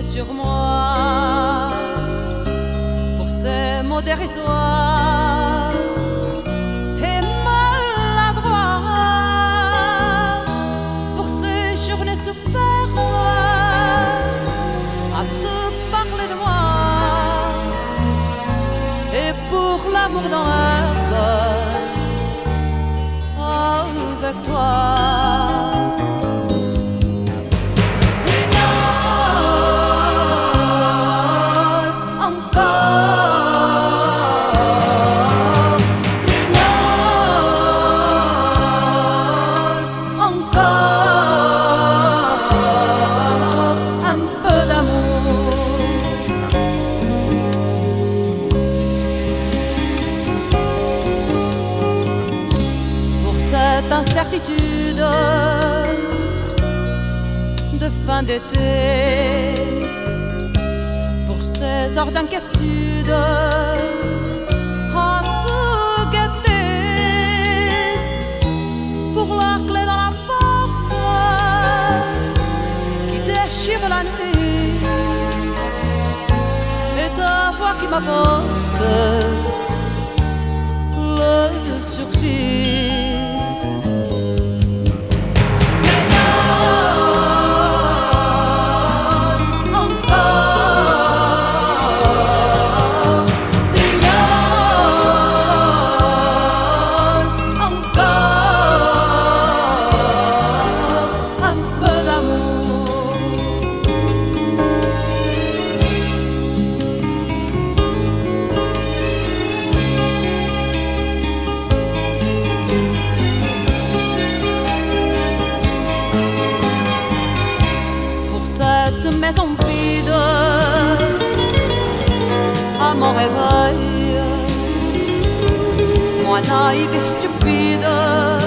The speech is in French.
sur moi pour ces mots dérisoires et maladroits, pour ces journées superbes à te parler de moi, et pour l'amour dans l'herbe avec toi. Cette incertitude de fin d'été, pour ces heures d'inquiétude à te guetter, pour la clé dans la porte qui déchire la nuit, et ta voix qui m'apporte le sursis. Cette maison vide à mon réveil, moi naïve et stupide,